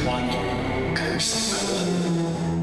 歡迎佢生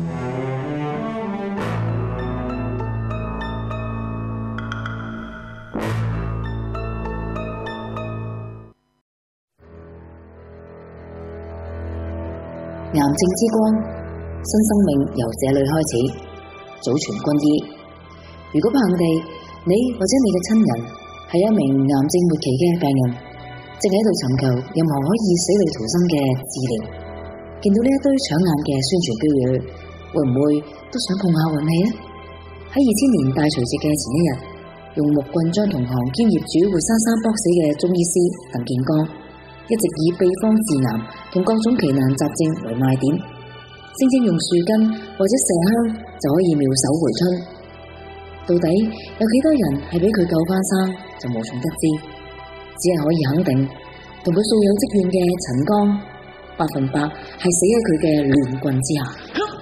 癌症之光，新生命由這裏開始。祖傳軍醫，如果怕我哋，你或者你嘅親人係一名癌症末期嘅病人，正喺度尋求任何可以死裏逃生嘅治療，見到呢一堆搶眼嘅宣傳標語，會唔會都想碰下運氣呢？喺2000年大除夕嘅前一日，用木棍將同行兼業主活生生搏死嘅中醫師鄧建剛，一直以秘方治癌同各種奇難雜症為賣點，聲稱用樹根或者麝香就可以妙手回春。到底有幾多人係俾佢救翻生，就無從得知。只係可以肯定，同佢素有積怨嘅陳剛，100%係死喺佢嘅亂棍之下。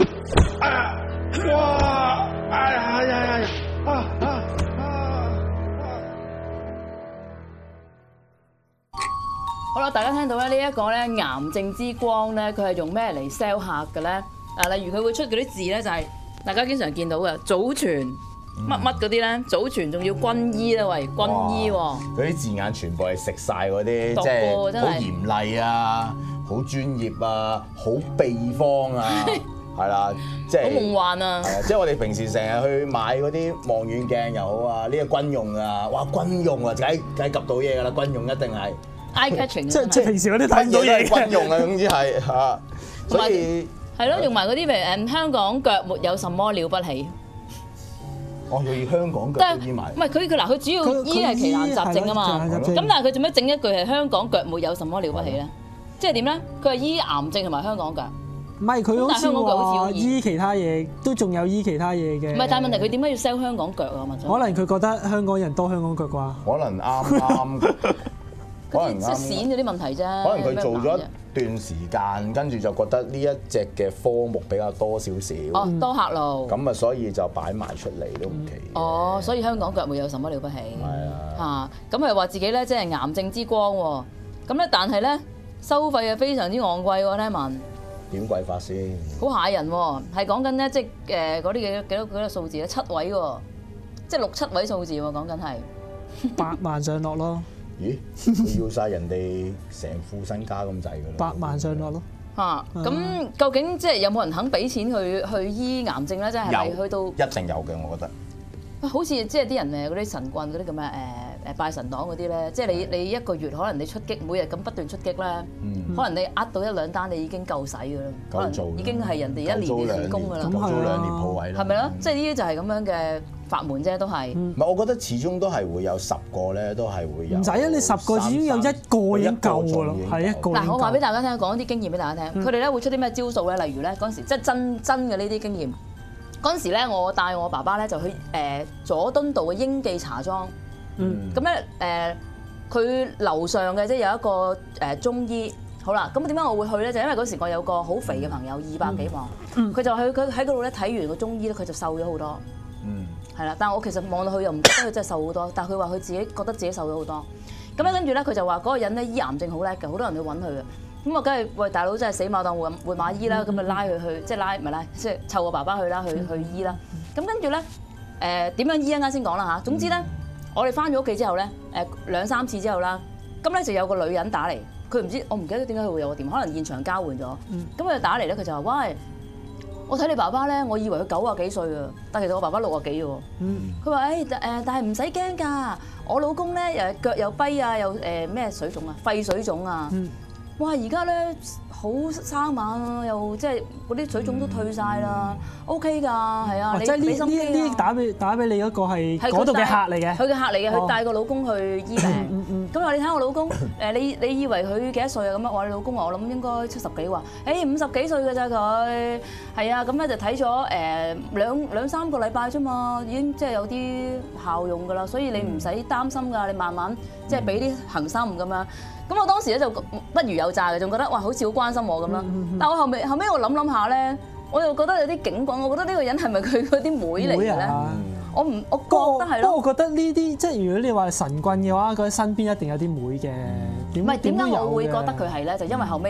好啦，大家聽到咧呢一個咧癌症之光咧，佢係用咩嚟 sell 客嘅咧？例如佢會出嗰啲字咧，就係大家經常見到嘅祖傳乜乜嗰啲咧，祖傳仲要軍醫咧，喂軍醫喎。 嗰啲字眼全部係食晒嗰啲， 讀即係過真係好嚴厲啊，好專業啊，好秘方啊，係啦，即係好夢幻啊！ 係啊，即係我哋平時成日去買嗰啲望遠鏡又好啊，呢個軍用啊，哇軍用啊，梗係及到嘢㗎啦，軍用一定係 eye catching 即係平時嗰啲睇唔到嘢軍用啊，總之係嚇，所以係咯，用埋嗰啲譬如香港腳沒有什麼了不起。 我要香港腳但係都醫埋唔。係佢嗱，佢主要醫係奇難雜症啊嘛。咁但係佢做咩整一句係香港腳沒有什麼了不起咧？即係點咧？佢係醫癌症同埋香港腳。 唔係佢好似香港腳好似好易話醫其他嘢，都仲有醫其他嘢嘅。 唔係，但係問題佢點解要 sell 香港腳啊？ 可能佢覺得香港人多香港腳啩。 可能啱，可能即係閃嗰啲問題啫。 可能佢做咗一段時間，跟住就覺得呢一隻嘅科目比較多少少。 哦，多客路。 咁啊，所以就擺埋出嚟都唔奇。 哦，所以香港腳沒有什麼了不起。 係啊。 嚇，咁係話自己咧，即係癌症之光喎。咁咧，但係咧收費係非常之昂貴喎，聽聞。 點貴法先？ 好嚇人喎，係講緊咧，即係嗰啲幾多數字咧？7位喎，即係6、7位數字喎，講緊係 8萬上落咯。 咦？佢要晒人哋成副身家咁滯㗎啦。 8萬上落咯。 嚇，咁究竟即係有冇人肯俾錢去醫癌症咧？即係係咪去到一定有嘅，我覺得。 好似即係啲人嗰啲神棍嗰啲咁嘅拜神黨嗰啲咧，即係你一個月可能你出擊，每日咁不斷出擊咧，可能你呃到1、2單，你已經夠使㗎啦，可能已經係人哋1年嘅成功㗎啦， 夠租2年鋪位啦。 係咪咯？即係呢啲就係咁樣嘅法門啫，都係。 唔係，我覺得始終都係會有10個咧，都係會有。 唔使啊！你10個始終有1個已經夠㗎啦，係1個。 嗱，我話俾大家聽，講啲經驗俾大家聽，佢哋咧會出啲咩招數咧？例如咧嗰陣時，即係真嘅呢啲經驗。嗰陣時咧，我帶我爸爸咧就去佐敦道嘅英記茶莊。咁咧佢樓上嘅即係有一個中醫。好啦，咁點解我會去咧？就因為嗰時我有個好肥嘅朋友，200幾磅，佢就佢喺嗰度咧睇完個中醫咧，佢就瘦咗好多。係啦，但係我其實望落去又唔覺得佢真係瘦好多，但係佢話佢自己覺得自己瘦咗好多。咁咧跟住咧，佢就話嗰個人咧醫癌症好叻嘅，好多人去揾佢嘅。咁我梗係喂大佬真係死馬當活馬醫啦，咁咪拉佢去，即係拉唔係拉，即係湊我爸爸去啦，去醫啦。咁跟住咧點樣醫啊？啱先講啦嚇。總之咧，我哋翻咗屋企之後咧2、3次之後啦，咁咧就有個女人打嚟，佢唔知我唔記得點解佢會有個電話，可能現場交換咗。咁佢就打嚟咧，佢就話：喂，我睇你爸爸咧，我以為佢90幾歲啊，但其實我爸爸60幾喎。佢話：但係唔使驚㗎，我老公咧腳又跛啊，又咩水腫啊，肺水腫啊。哇！而家咧好生猛啊，又即係嗰啲水腫都退晒啦，OK 㗎，係啊，你俾心機啊！ 呢打俾你嗰個係嗰度嘅客嚟嘅， 佢嘅客嚟嘅，佢帶個老公去醫病。咁話你睇我老公，你以為佢幾多歲啊？咁啊，我話你老公話我諗應該70幾喎，50幾歲㗎咋佢？係啊，咁咧就睇咗2、3個禮拜啫嘛，已經即係有啲效用㗎啦，所以你唔使擔心㗎，你慢慢即係俾啲恒心咁樣。咁我當時咧就不如有詐嘅，仲覺得哇好似好關心我咁啦。但係我後尾我諗下咧，我又覺得有啲警覺，我覺得呢個人係咪佢嗰啲妹嚟嘅咧？我覺得係咯。 不過我覺得呢啲即係如果你話神棍嘅話，佢身邊一定有啲妹嘅。 唔係點解我會覺得佢係咧？就因為後尾咧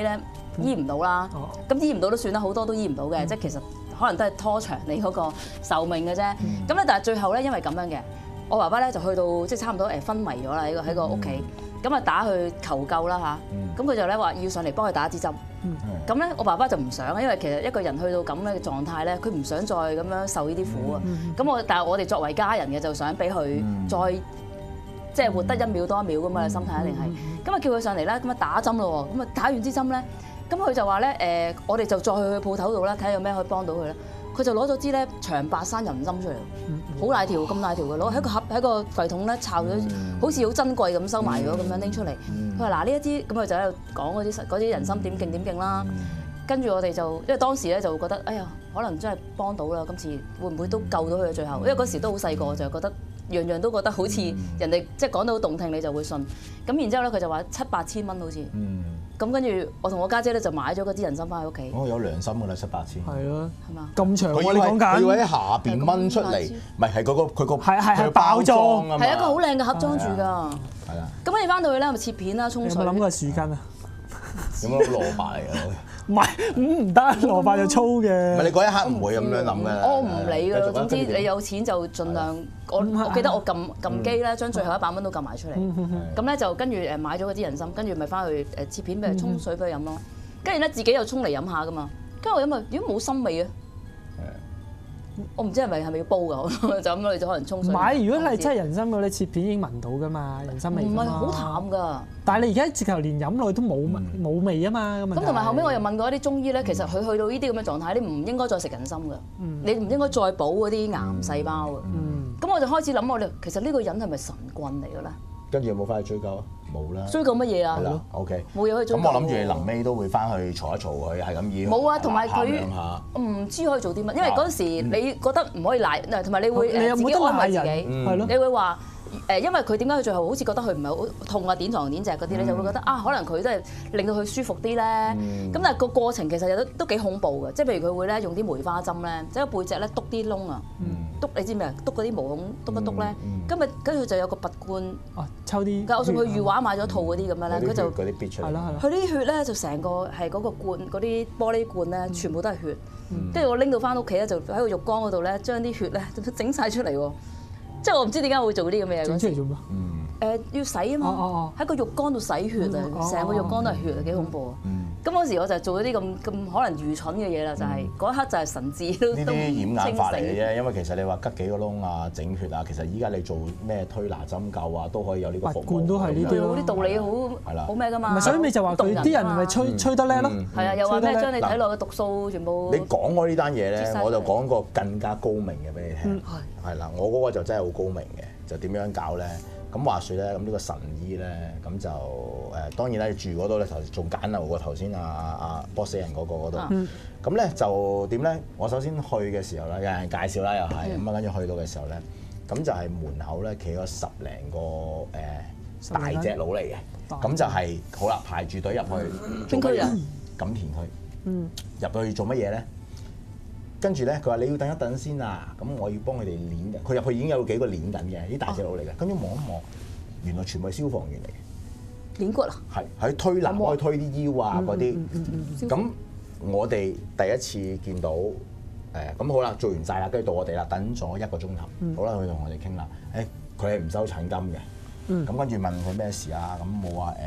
醫唔到啦。咁醫唔到都算啦，好多都醫唔到嘅，即係其實可能都係拖長你嗰個壽命嘅啫。咁咧，但係最後咧，因為咁樣嘅，我爸爸咧就去到即係差唔多昏迷咗啦，喺個屋企。咁啊打去求救啦嚇，咁佢就咧話要上嚟幫佢打支針。咁咧我爸爸就唔想，因為其實一個人去到咁嘅狀態咧，佢唔想再咁樣受呢啲苦啊。但係我哋作為家人嘅就想俾佢再即係活得一秒多一秒咁嘛，心態一定係。咁啊叫佢上嚟啦，咁啊打針咯喎，咁啊打完支針咧，咁佢就話咧我哋就再去鋪頭度啦，睇下有咩可以幫到佢咧。佢就攞咗支咧長白山人參出嚟，好大條咁大條嘅，攞喺個盒喺個櫃桶咧摷咗，好似好珍貴咁收埋咗咁樣拎出嚟。佢話嗱呢一支，咁佢就喺度講嗰啲人參點勁點勁啦。跟住我哋就因為當時咧就覺得哎呀，可能真係幫到啦，今次會唔會都救到佢最後？因為嗰時都好細個，就覺得樣樣都覺得好似人哋即係講到好動聽，你就會信。咁然之後咧，佢就話7-8千蚊好似。咁跟住我同我家姐咧就買咗嗰支人參翻去屋企。 有良心㗎啦，7-8千。 係咯， 係嘛？ 咁長喎，你講緊。 佢要喺下邊掹出嚟，唔係佢個係包裝啊嘛。 係一個好靚嘅盒裝住㗎。 係啦。 咁跟住翻到去咧，咪切片啦，沖水。 有冇諗過樹根啊？ 有冇蘿蔔嚟㗎？ 唔係，唔得，蘿蔔就粗嘅。 唔係你嗰一刻唔會咁樣諗嘅。 我唔理㗎，總之你有錢就盡量。我記得我撳機咧，將最後100蚊都撳埋出嚟。咁咧就跟住買咗嗰支人參，跟住咪翻去切片俾佢沖水俾佢飲咯。跟住咧自己又沖嚟飲下㗎嘛。跟住我飲啊，如果冇參味啊，我唔知係咪要煲㗎，就咁咯，你就可能沖水。 唔係，如果係真係人參嗰啲切片已經聞到㗎嘛，人參味。 唔係好淡㗎。但係你而家直頭連飲落去都冇味啊嘛。咁同埋後尾我又問過一啲中醫咧，其實佢去到呢啲咁嘅狀態，你唔應該再食人參㗎，你唔應該再補嗰啲癌細胞㗎。咁我就開始諗我哋其實呢個人係咪神棍嚟㗎咧？ 跟住有冇翻去追究啊？冇啦。 追究乜嘢啊？ 係啦，OK。 冇嘢可以追究。 咁我諗住你臨尾都會翻去嘈一嘈佢，係咁意。 冇啊，同埋佢唔知可以做啲乜，因為嗰陣時你覺得唔可以賴，同埋你會自己安慰自己，係咯，你會話。因為佢點解佢最後好似覺得佢唔係好痛啊、點床點隻嗰啲咧，就會覺得啊，可能佢真係令到佢舒服啲咧。咁但係個過程其實都幾恐怖嘅，即係譬如佢會咧用啲梅花針咧，即係背脊咧篤啲窿啊，篤你知唔知啊？篤嗰啲毛孔篤一篤咧，跟住就有個拔罐， 抽啲。 我送佢御畫買咗套嗰啲咁樣咧，佢就嗰啲必出嚟。 佢啲血咧就成個係嗰個罐嗰啲玻璃罐咧，全部都係血。跟住我拎到翻屋企咧，就喺個浴缸嗰度咧，將啲血咧整晒出嚟喎。即係我唔知點解會做啲咁嘅嘢。 整出嚟做咩？ 要洗啊嘛，喺個浴缸度洗血啊，成個浴缸都係血啊，幾恐怖啊！咁嗰時我就做咗啲咁可能愚蠢嘅嘢啦，就係嗰一刻就係神智都呢啲掩眼法嚟嘅啫，因為其實你話吉幾個窿啊、整血啊，其實依家你做咩推拿針灸啊，都可以有呢個服務。拔罐都係呢啲咯， 啲道理好咩㗎嘛？ 所以你就話佢啲人咪吹得叻咯。 係啊，又話咩將你體內嘅毒素全部。 你講開呢單嘢咧，我就講個更加高明嘅俾你聽。係啦，我嗰個就真係好高明嘅，就點樣搞咧？咁話説咧，咁呢個神醫咧，咁就當然咧住嗰度咧，仲簡陋過頭先阿波死人嗰個嗰度。咁咧就點咧？我首先去嘅時候咧，有人介紹啦，又係咁啊，跟住去到嘅時候咧，咁就係門口咧企咗10零個大隻佬嚟嘅，咁就係好啦，排住隊入去。 邊區人？ 錦田區。入到去做乜嘢咧？跟住咧，佢話你要等一等先啊，咁我要幫佢哋攣嘅。佢入去已經有幾個攣緊嘅，啲大隻佬嚟嘅。跟住望一望，原來全部係消防員嚟嘅。 攣骨啊？ 係喺推拿，可以推啲腰啊嗰啲。咁我哋第一次見到咁好啦，做完晒啦，跟住到我哋啦，等咗1個鐘頭。好啦，佢同我哋傾啦。佢係唔收診金嘅。咁跟住問佢咩事啊？咁冇話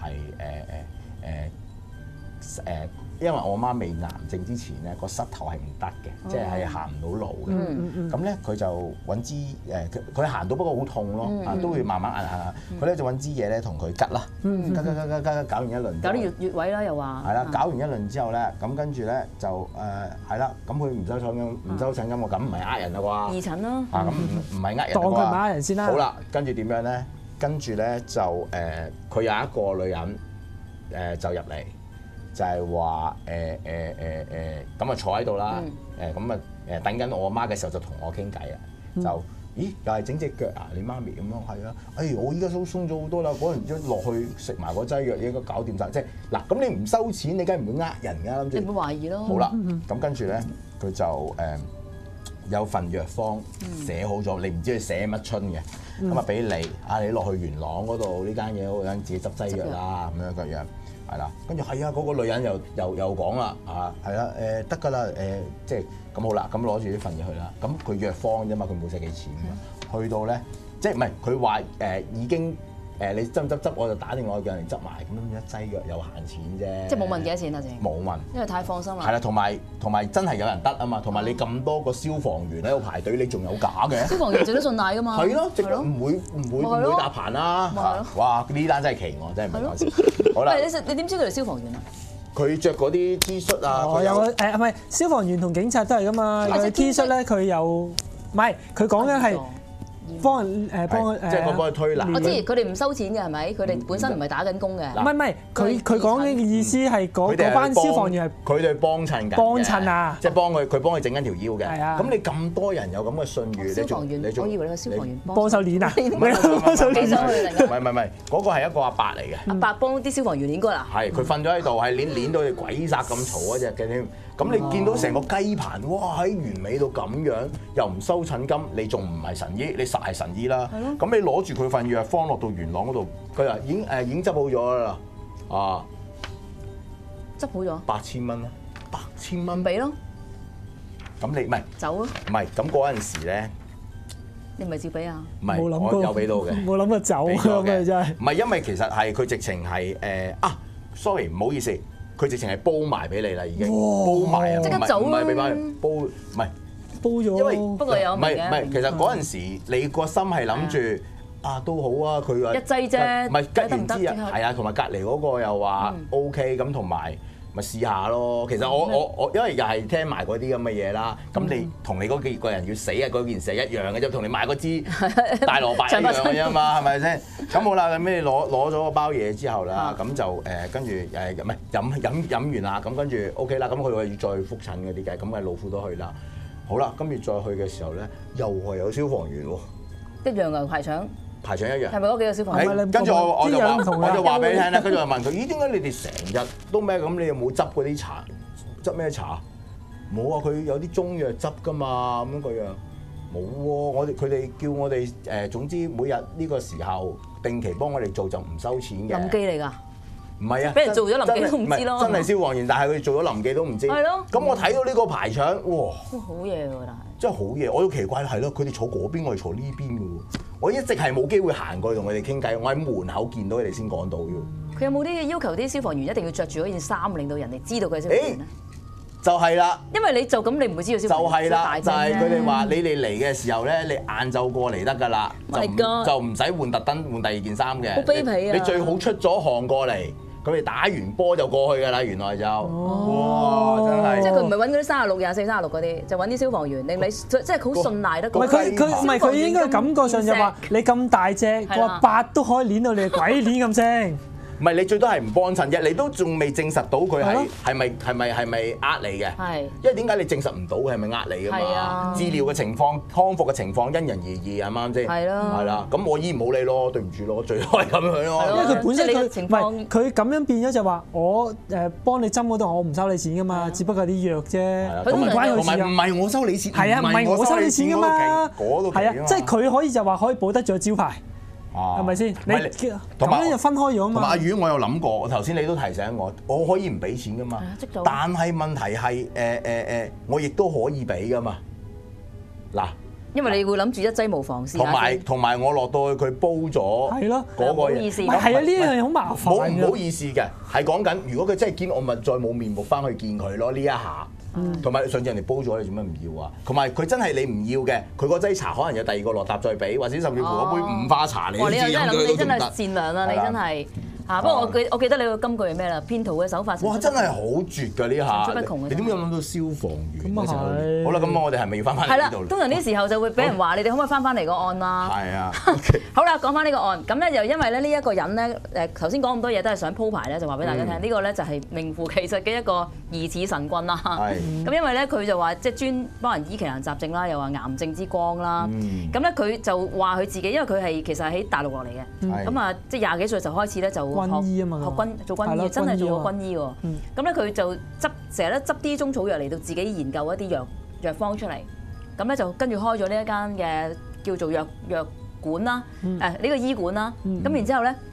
係因為我媽未癌症之前咧，個膝頭係唔得嘅，即係行唔到路嘅。咁咧佢就揾支佢行到不過好痛咯，都會慢慢行。佢咧就揾支嘢咧同佢吉啦，吉，搞完一輪。 搞啲穴位啦，又話。 係啦，搞完一輪之後咧，咁跟住咧就係啦，咁佢唔收診金，唔收診金喎，咁唔係呃人啦啩？ 義診咯。 咁唔係呃人。 當佢唔係呃人先啦。 好啦，跟住點樣咧？跟住咧就佢有一個女人就入嚟。就係話咁啊坐喺度啦，咁啊等緊我媽嘅時候就同我傾偈啊，就咦又係整隻腳啊，你媽咪咁樣係啊，我依家都鬆咗好多啦，嗰陣一落去食埋嗰劑藥應該搞掂晒。即係嗱咁你唔收錢，你梗係唔會呃人㗎，諗住。 你唔會懷疑咯。 好啦，咁跟住咧佢就有份藥方寫好咗，你唔知佢寫乜春嘅，咁啊俾你你落去元朗嗰度呢間嘢，嗰間自己執劑藥啦咁樣個樣。 係啦，跟住係啊，嗰個女人又講啦，係啦，得㗎啦，即係咁好啦，咁攞住呢份嘢去啦，咁佢藥方啫嘛，佢冇使幾錢㗎，去到咧，即係唔係佢話已經你執唔執我就打電話叫人哋執埋，咁一劑藥有閒錢啫， 即係冇問幾多錢啊？先冇問， 因為太放心啦。 係啦，同埋真係有人得啊嘛，同埋你咁多個消防員喺度排隊，你仲有假嘅？ 消防員最都信賴㗎嘛。 係咯，即係唔會搭棚啦。哇！呢單真係奇喎，真係唔係講笑。好啦， 你點知佢係消防員啊？ 佢着嗰啲 T 恤啊， 有唔係消防員同警察都係㗎嘛？佢 T 恤咧，佢有唔係佢講緊係。幫人即係幫佢推拿。 我知佢哋唔收錢嘅係咪？佢哋本身唔係打緊工嘅。 唔係，佢講嘅意思係嗰班消防員係佢哋幫襯緊。 幫襯啊！ 即係佢幫佢整緊條腰嘅。 係啊。 咁你咁多人有咁嘅信譽， 消防員，我以為你個消防員幫手練啊！ 幫手練上去嚟㗎。 唔係，嗰個係一個阿伯嚟嘅。 阿伯幫啲消防員練過啦。 係，佢瞓咗喺度，係練到你鬼殺咁嘈嗰隻嘅添。咁你見到成個雞棚，哇喺完美到咁樣，又唔收診金，你仲唔係神醫？你實係神醫啦。咁你攞住佢份藥方落到元朗嗰度，佢話已經執好咗啦， 執好咗 8000蚊啦，8000蚊俾咯。 咁你唔係走咯？ 唔係咁嗰陣時咧， 你咪照俾啊？ 唔係我有俾到嘅， 冇諗過走咁嘅真係。 唔係因為其實係佢直情係sorry 唔好意思。佢直情係煲埋俾你啦，已經煲埋啊！ 即刻走啦！ 唔係俾翻煲，唔係煲咗。 因為不過有唔係，其實嗰陣時你個心係諗住都好啊，佢話一劑啫， 唔係吉完之後係啊，同埋隔離嗰個又話 OK 咁，同埋咪試下咯。其實我因為又係聽埋嗰啲咁嘅嘢啦，咁你同你嗰幾個人要死啊嗰件事係一樣嘅啫，同你買嗰支大蘿蔔一樣嘅啫嘛，係咪先？咁好啦，咁你攞咗個包嘢之後啦，咁就跟住唔係飲完啦，咁跟住 OK 啦，咁佢話要再覆診嗰啲嘅，咁嘅老虎都去啦。好啦，跟住再去嘅時候咧，又係有消防員喎， 一樣嘅排場一樣。 係咪嗰幾個消防員？ 跟住我就話俾你聽啦，跟住我問佢：咦，點解你哋成日都咩咁？你有冇執嗰啲茶？執咩茶？冇啊，佢有啲中藥執㗎嘛，咁樣個樣。冇喎，佢哋叫我哋總之每日呢個時候定期幫我哋做就唔收錢嘅。臨記嚟㗎？唔係啊，俾人做咗臨記都唔知咯。真係消防員，但係佢哋做咗臨記都唔知。係咯。咁我睇到呢個排場，哇！好嘢喎，但係。真係好嘢，我都奇怪係咯，佢哋坐嗰邊，我哋坐呢邊嘅喎。我一直係冇機會行過去同佢哋傾偈，我喺門口見到佢哋先講到嘅。佢有冇啲要求啲消防員一定要着住嗰件衫，令到人哋知道佢係消防員咧？就係啦，因為你就咁，你唔會知道消防員。就係啦，就係佢哋話你哋嚟嘅時候咧，你晏晝過嚟得㗎啦，就唔使換特登換第二件衫嘅。好卑鄙啊！你最好出咗汗過嚟。佢哋打完波就過去㗎啦，原來就哇真係，即係佢唔係揾嗰啲36、24、36嗰啲，就揾啲消防員令你即係好信賴得。唔係佢應該感覺上就話你咁大隻，個8都可以攣到你鬼攣咁聲。唔係你最多係唔幫襯啫，你都仲未證實到佢係咪呃你嘅？係，因為點解你證實唔到佢係咪呃你㗎嘛？治療嘅情況、康復嘅情況因人而異，啱唔啱先？係咯，係啦。咁我醫唔好你咯，對唔住咯，最多係咁樣咯。因為佢本身佢唔係佢咁樣變咗就話我幫你針嗰度我唔收你錢㗎嘛，只不過係啲藥啫，咁唔關佢事啊。唔係我收你錢，係啊，唔係我收你錢㗎嘛。係啊，即係佢可以就話可以保得住個招牌。係咪先？你咁樣就分開咗嘛？同埋阿魚，我有諗過，頭先你都提醒我可以唔俾錢噶嘛？但係問題係我亦都可以俾噶嘛？嗱，因為你會諗住一劑無妨先。同埋我落到去佢煲咗，係咯，嗰個意思。係啊，呢樣嘢好麻煩。唔好意思嘅，係講緊如果佢真係堅，我咪再冇面目翻去見佢咯。呢一下。同埋上次人哋煲咗，你做咩唔要啊？同埋佢真係你唔要嘅，佢嗰劑茶可能有第二個落搭再俾，或者甚至乎嗰杯五花茶你都知飲咗都唔得。你真係善良啊！你真係嚇。不過我記得你個金句係咩啦？騙徒嘅手法。哇！真係好絕㗎呢下。你點解諗到消防員？咁啊係。好啦，咁我哋係咪要翻返嚟呢度？係啦，通常呢時候就會俾人話你哋可唔可以翻返嚟個案啦？係啊。好啦，講翻呢個案，咁咧就因為咧呢一個人咧頭先講咁多嘢都係想鋪排咧，就話俾大家聽，呢個咧就係名副其實嘅一個疑似神棍啦。咁因為咧佢就話即係專幫人醫奇難雜症啦，又話癌症之光啦。咁咧佢就話佢自己，因為佢係其實喺大陸落嚟嘅，咁啊即係20幾歲就開始咧就軍醫啊嘛，做軍醫，真係做過軍醫喎。咁咧佢就成日咧執啲中草藥嚟到自己研究一啲藥方出嚟，咁咧就跟住開咗呢一間嘅叫做藥館啦，呢個醫館啦。咁然之後咧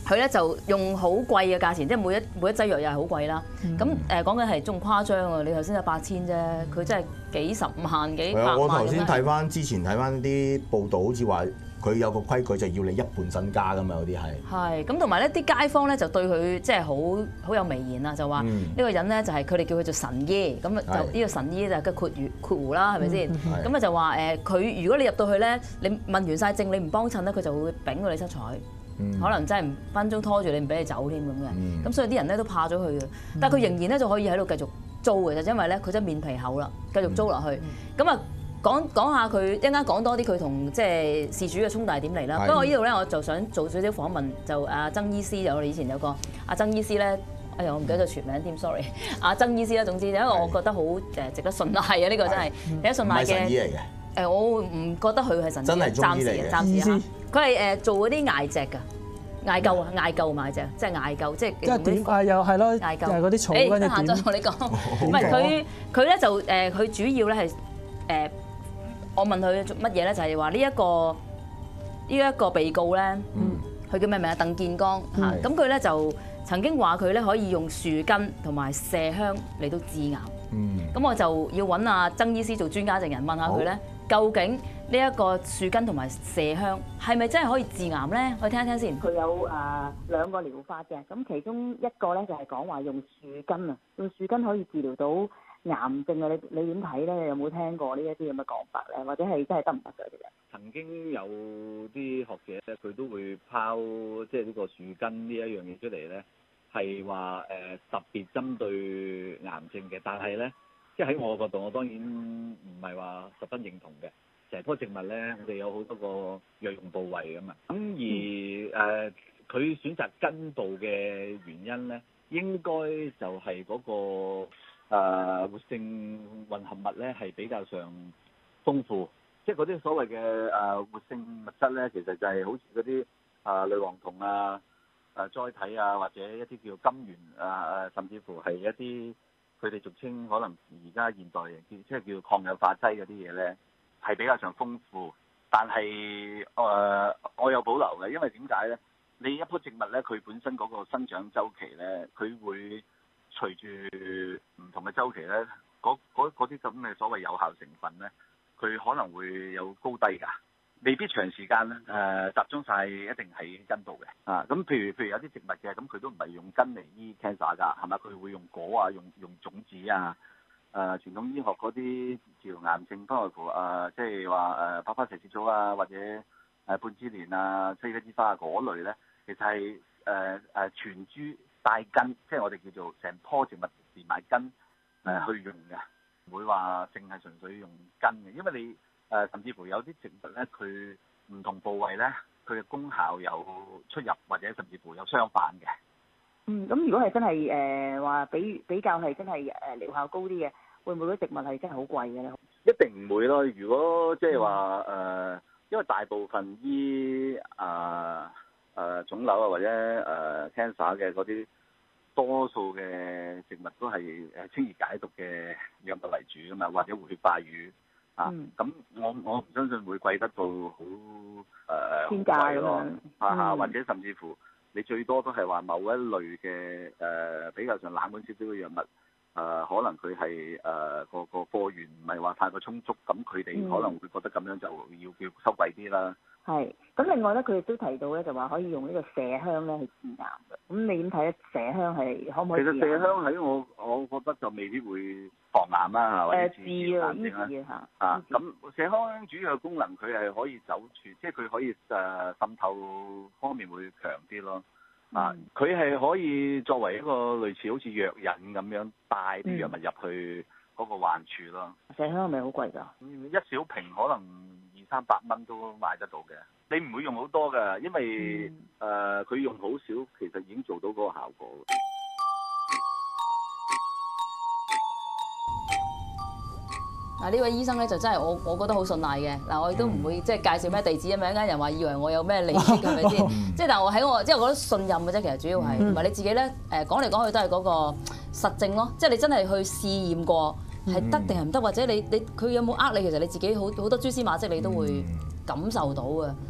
佢咧就用好貴嘅價錢，即係每一劑藥又係好貴啦。咁講緊係仲誇張啊！你頭先有8000啫，佢真係幾十萬幾百萬。 我頭先睇翻之前睇翻啲報道，好似話佢有個規矩就要你一半身家㗎嘛，有啲係。係咁，同埋咧啲街坊咧就對佢即係好有微言啦，就話呢個人咧就係佢哋叫佢做神醫，咁就呢個神醫就嘅括弧啦，係咪先？咁啊就話佢如果你入到去咧，你問完晒症，你唔幫襯咧，佢就會抦到你七彩。可能真係分鐘拖住你唔俾你走添咁嘅，咁所以啲人咧都怕咗佢嘅，但係佢仍然咧就可以喺度繼續租嘅，就因為咧佢真係面皮厚啦，繼續租落去。咁啊講下佢一陣間講多啲佢同即係事主嘅衝突係點嚟啦。不過我呢度咧我就想做少少訪問，就阿曾醫師，我哋以前有個阿曾醫師咧，哎呀我唔記得咗全名添 ，sorry。阿曾醫師啦，總之因為我覺得好值得信賴啊，呢個真係值得信賴嘅。神醫嚟嘅。我唔覺得佢係神醫，真係中醫嚟嘅，暫時嚇。佢係做嗰啲艾隻㗎，艾灸啊，艾灸賣隻，即係艾灸，即係點啊？又係咯，艾灸嗰啲草跟住點？ 下再同你講，唔係佢咧就佢主要咧係我問佢做乜嘢咧，就係話呢一個被告咧，佢叫咩名啊？鄧建剛嚇，咁佢咧就曾經話佢咧可以用樹根同埋麝香嚟到治癌。咁我就要揾阿曾醫師做專家證人，問下佢咧，究竟呢一個樹根同埋麝香係咪真係可以治癌咧？我聽一聽先。 佢有2個療法嘅，咁其中一個咧就係講話用樹根啊，用樹根可以治療到癌症啊！你點睇咧？你有冇聽過呢一啲咁嘅講法咧？或者係真係得唔得嘅？其實曾經有啲學者咧，佢都會拋即係呢個樹根呢一樣嘢出嚟咧，係話特別針對癌症嘅，但係咧，即係喺我角度，我當然唔係話十分認同嘅。成棵植物咧，我哋有好多個藥用部位㗎嘛，咁而佢選擇根部嘅原因咧，應該就係嗰個活性混合物咧係比較上豐富，即係嗰啲所謂嘅活性物質咧，其實就係好似嗰啲類黃酮啊、載體啊，或者一啲叫金元甚至乎係一啲佢哋俗稱可能而家現代人即係叫抗氧化劑嗰啲嘢咧，係比較上豐富。但係我有保留嘅，因為點解咧？你一棵植物咧，佢本身嗰個生長週期咧，佢會隨住唔同嘅週期咧，嗰啲咁嘅所謂有效成分咧，佢可能會有高低㗎，未必長時間咧集中晒一定喺根部嘅啊。咁譬如有啲植物嘅，咁佢都唔係用根嚟醫 cancer 㗎，係咪？佢會用果啊，用種子啊。傳統醫學嗰啲治療癌症，包括即係話白花蛇舌草啊，或者半枝蓮啊、西西之花啊嗰類咧，其實係全株帶根，即係我哋叫做成棵植物連埋根去用嘅，唔會話淨係純粹用根嘅，因為你甚至乎有啲植物咧，佢唔同部位咧，佢嘅功效有出入，或者甚至乎有相反嘅。 咁如果係真係話比較係真係療效高啲嘅，會唔會嗰啲植物係真係好貴嘅咧？ 一定唔會咯。如果即係話因為大部分醫腫瘤啊或者cancer 嘅嗰啲，多數嘅植物都係清熱解毒嘅藥物為主㗎嘛，或者活血化瘀啊。咁我唔相信會貴得到好天價咁樣或者甚至乎。你最多都係話某一類嘅比較上冷門少少嘅藥物，可能佢係個貨源唔係話太過充足，咁佢哋可能會覺得咁樣就要收貴啲啦。係，咁另外咧，佢亦都提到咧，就話可以用呢個麝香咧去治癌嘅。咁你點睇咧？麝香係可唔可以治癌？其實麝香喺我覺得就未必會防癌啦，或者治癌症啦。咁麝香主要嘅功能，佢係可以走傳，即係佢可以滲透方面會強啲咯。佢係可以作為一個類似好似藥引咁樣帶啲藥物入去嗰個患處咯。麝香係咪好貴㗎？一小瓶可能200-300蚊都買得到嘅。你唔會用好多㗎，因為佢用好少，其實已經做到嗰個效果。 嗱，呢位醫生咧就真係我覺得好信賴嘅。嗱，我亦都唔會即係介紹咩地址，因為一間人話以為我有咩利益，係咪先？即係但係我即係我覺得信任嘅啫。其實主要係唔係你自己咧？講嚟講去都係嗰個實證咯。即係你真係去試驗過係得定係唔得，或者佢有冇呃你？其實你自己好多蛛絲馬跡你都會感受到嘅。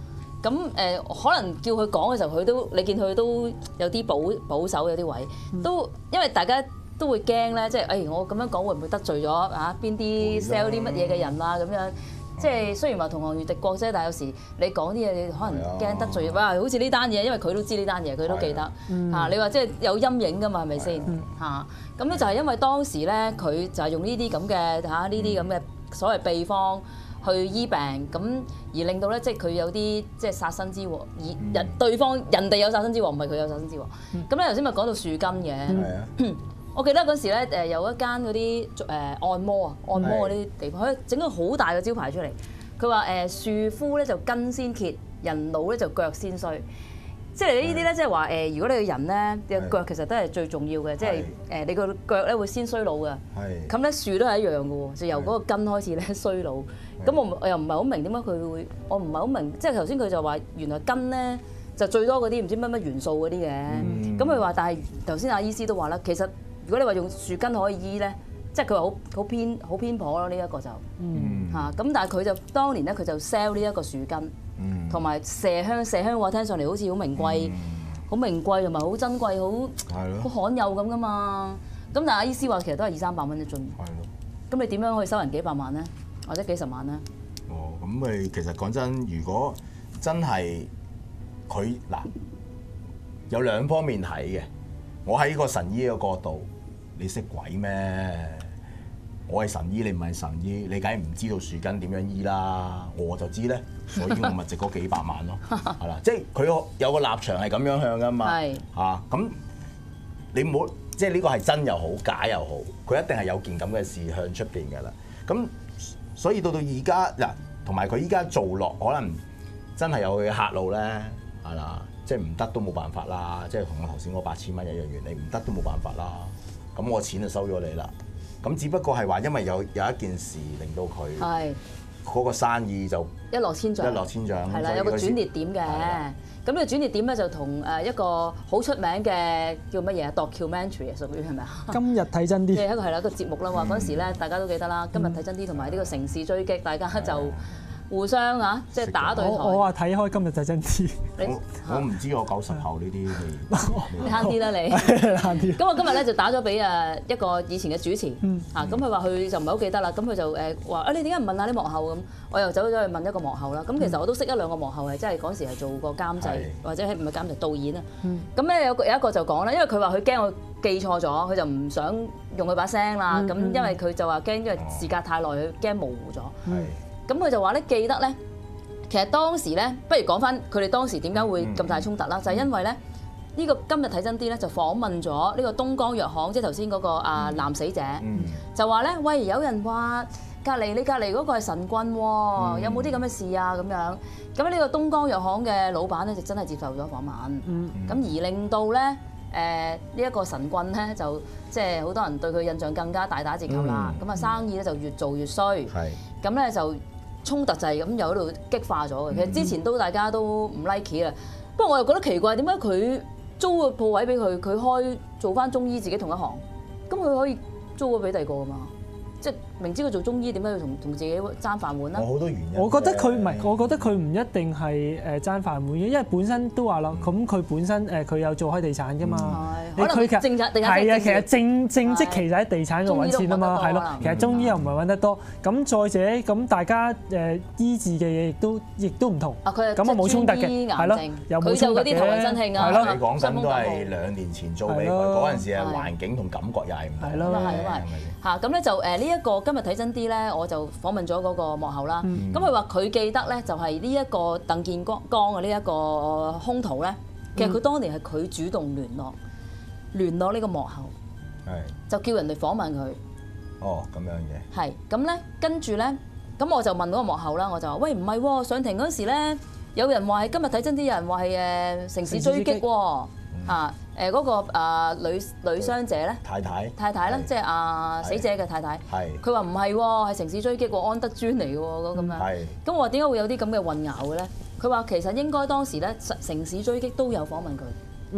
咁可能叫佢講嘅時候，你見佢都有啲保守，有啲位都因為大家都會驚咧，即係我咁樣講會唔會得罪咗邊啲 sell 啲乜嘢嘅人啊咁樣。即係雖然話同行如敵國啫，但係有時你講啲嘢，你可能驚得罪。哇！好似呢單嘢，因為佢都知呢單嘢，佢都記得嚇。你話即係有陰影㗎嘛？係咪先嚇？咁咧就係因為當時咧，佢就係用呢啲咁嘅呢啲咁嘅所謂秘方去醫病，咁而令到咧即係佢有啲即係殺身之禍，而人哋有殺身之禍，唔係佢有殺身之禍。咁咧頭先咪講到樹根嘅。我記得嗰時咧，有一間嗰啲按摩嗰啲地方，佢整個好大嘅招牌出嚟。佢話樹夫咧就根先竭，人老咧就腳先衰。即係呢啲咧，即係話如果你個人咧嘅腳其實都係最重要嘅，即係你個腳咧會先衰老嘅。咁咧樹都係一樣嘅喎，就由嗰個根開始咧衰老。咁我又唔係好明點解佢會，我唔係好明，即係頭先佢就話原來根咧就最多嗰啲唔知乜元素嗰啲嘅。咁佢話，但係頭先阿醫師都話啦，其實如果你話用樹根可以醫咧，即係佢話好偏頗咯，呢一個就嚇咁，但係佢就當年咧佢就 sell 呢一個樹根，同埋麝香話聽上嚟好似好名貴，同埋好珍貴，好罕有咁噶嘛。咁但係阿醫師話其實都係200-300蚊一樽。咁你點樣可以收人幾百萬咧，或者幾十萬咧？ 咁咪其實講真，如果真係佢有兩方面睇嘅，我喺個神醫嘅角度。你識鬼咩？我係神醫，你唔係神醫，你梗係唔知道樹根點樣醫啦。我就知咧，所以我咪值嗰幾百萬咯，係啦。即係佢有個立場係咁樣向噶嘛。咁你唔好即係呢個係真又好，假又好，佢一定係有件咁嘅事向出邊㗎啦。咁所以到而家同埋佢依家做落，可能真係有佢嘅客路咧，係啦。即係唔得都冇辦法啦。即係同我頭先嗰8000蚊一樣原理，唔得都冇辦法啦。咁我錢就收咗你啦。咁只不過係話，因為有一件事令到佢嗰個生意就一落千丈。係啦，有個轉捩點嘅。咁呢個轉捩點咧就同一個好出名嘅叫乜嘢 documentary 屬於係咪啊？今日睇真啲。即係一個係啦，一個節目啦嘛。嗰陣時咧大家都記得啦。今日睇真啲同埋呢個城市追擊，大家就互相即係打對台。我話睇開今日睇真啲。我唔知我90後呢啲你慳啲啦你。慳啲。咁我今日咧就打咗俾一個以前嘅主持咁佢話佢就唔係好記得啦。咁佢就話你點解唔問下啲幕後咁？我又走咗去問一個幕後啦。咁其實我都識一兩個幕後係真係嗰時係做過監製或者係唔係監製導演啊。咁咧有一個就講啦，因為佢話佢驚我記錯咗，佢就唔想用佢把聲啦。咁因為佢就話驚，因為時隔太耐，佢驚模糊咗。咁佢就話咧記得咧，其實當時咧，不如講翻佢哋當時點解會咁大衝突啦？就係因為咧，呢個今日睇真啲咧，就訪問咗呢個東江藥行，即係頭先嗰個男死者，就話咧，喂，有人話你隔離嗰個係神棍喎，有冇啲咁嘅事啊？咁樣，咁呢個東江藥行嘅老闆咧就真係接受咗訪問，咁而令到咧呢一個神棍咧就即係好多人對佢印象更加大打折扣啦。咁啊生意咧就越做越衰，咁咧就衝突就係咁又喺度激化咗嘅。其實之前大家都唔 like 啦，不過我又覺得奇怪，點解佢租個鋪位俾佢，佢開做翻中醫自己同一行，咁佢可以租咗俾第二個㗎嘛？即係明知佢做中醫，點解要同自己爭飯碗咧？好多原因。我覺得佢唔係，我覺得佢唔一定係爭飯碗嘅，因為本身都話啦，咁佢本身佢有做開地產㗎嘛。佢其實係啊，其實正職其實喺地產度揾錢啊嘛，係咯。其實中醫又唔係揾得多。咁再者，咁大家醫治嘅嘢亦都唔同。咁啊冇衝突嘅，係咯，又冇衝突嘅。佢就嗰啲頭暈身㷫啊，你講緊都係2年前租俾佢，嗰陣時嘅環境同感覺又係唔同。係咯，係咁咧就呢一個今日睇真啲咧，我就訪問咗嗰個幕後啦。咁佢話佢記得咧，就係呢一個鄧建剛嘅呢一個兇徒咧，其實佢當年係佢主動聯絡呢個幕後，就叫人哋訪問佢。哦，咁樣嘅。係咁咧，跟住咧，咁我就問嗰個幕後啦，我就話：喂，唔係喎，上庭嗰時咧，有人話係今日睇真啲，有人話係城市追擊喎。嗰個女傷者咧，太太咧，即係死者嘅太太。佢話唔係喎，係城市追擊喎，安德尊嚟嘅喎，咁樣。咁我話點解會有啲咁嘅混淆嘅咧？佢話其實應該當時咧城市追擊都有訪問佢。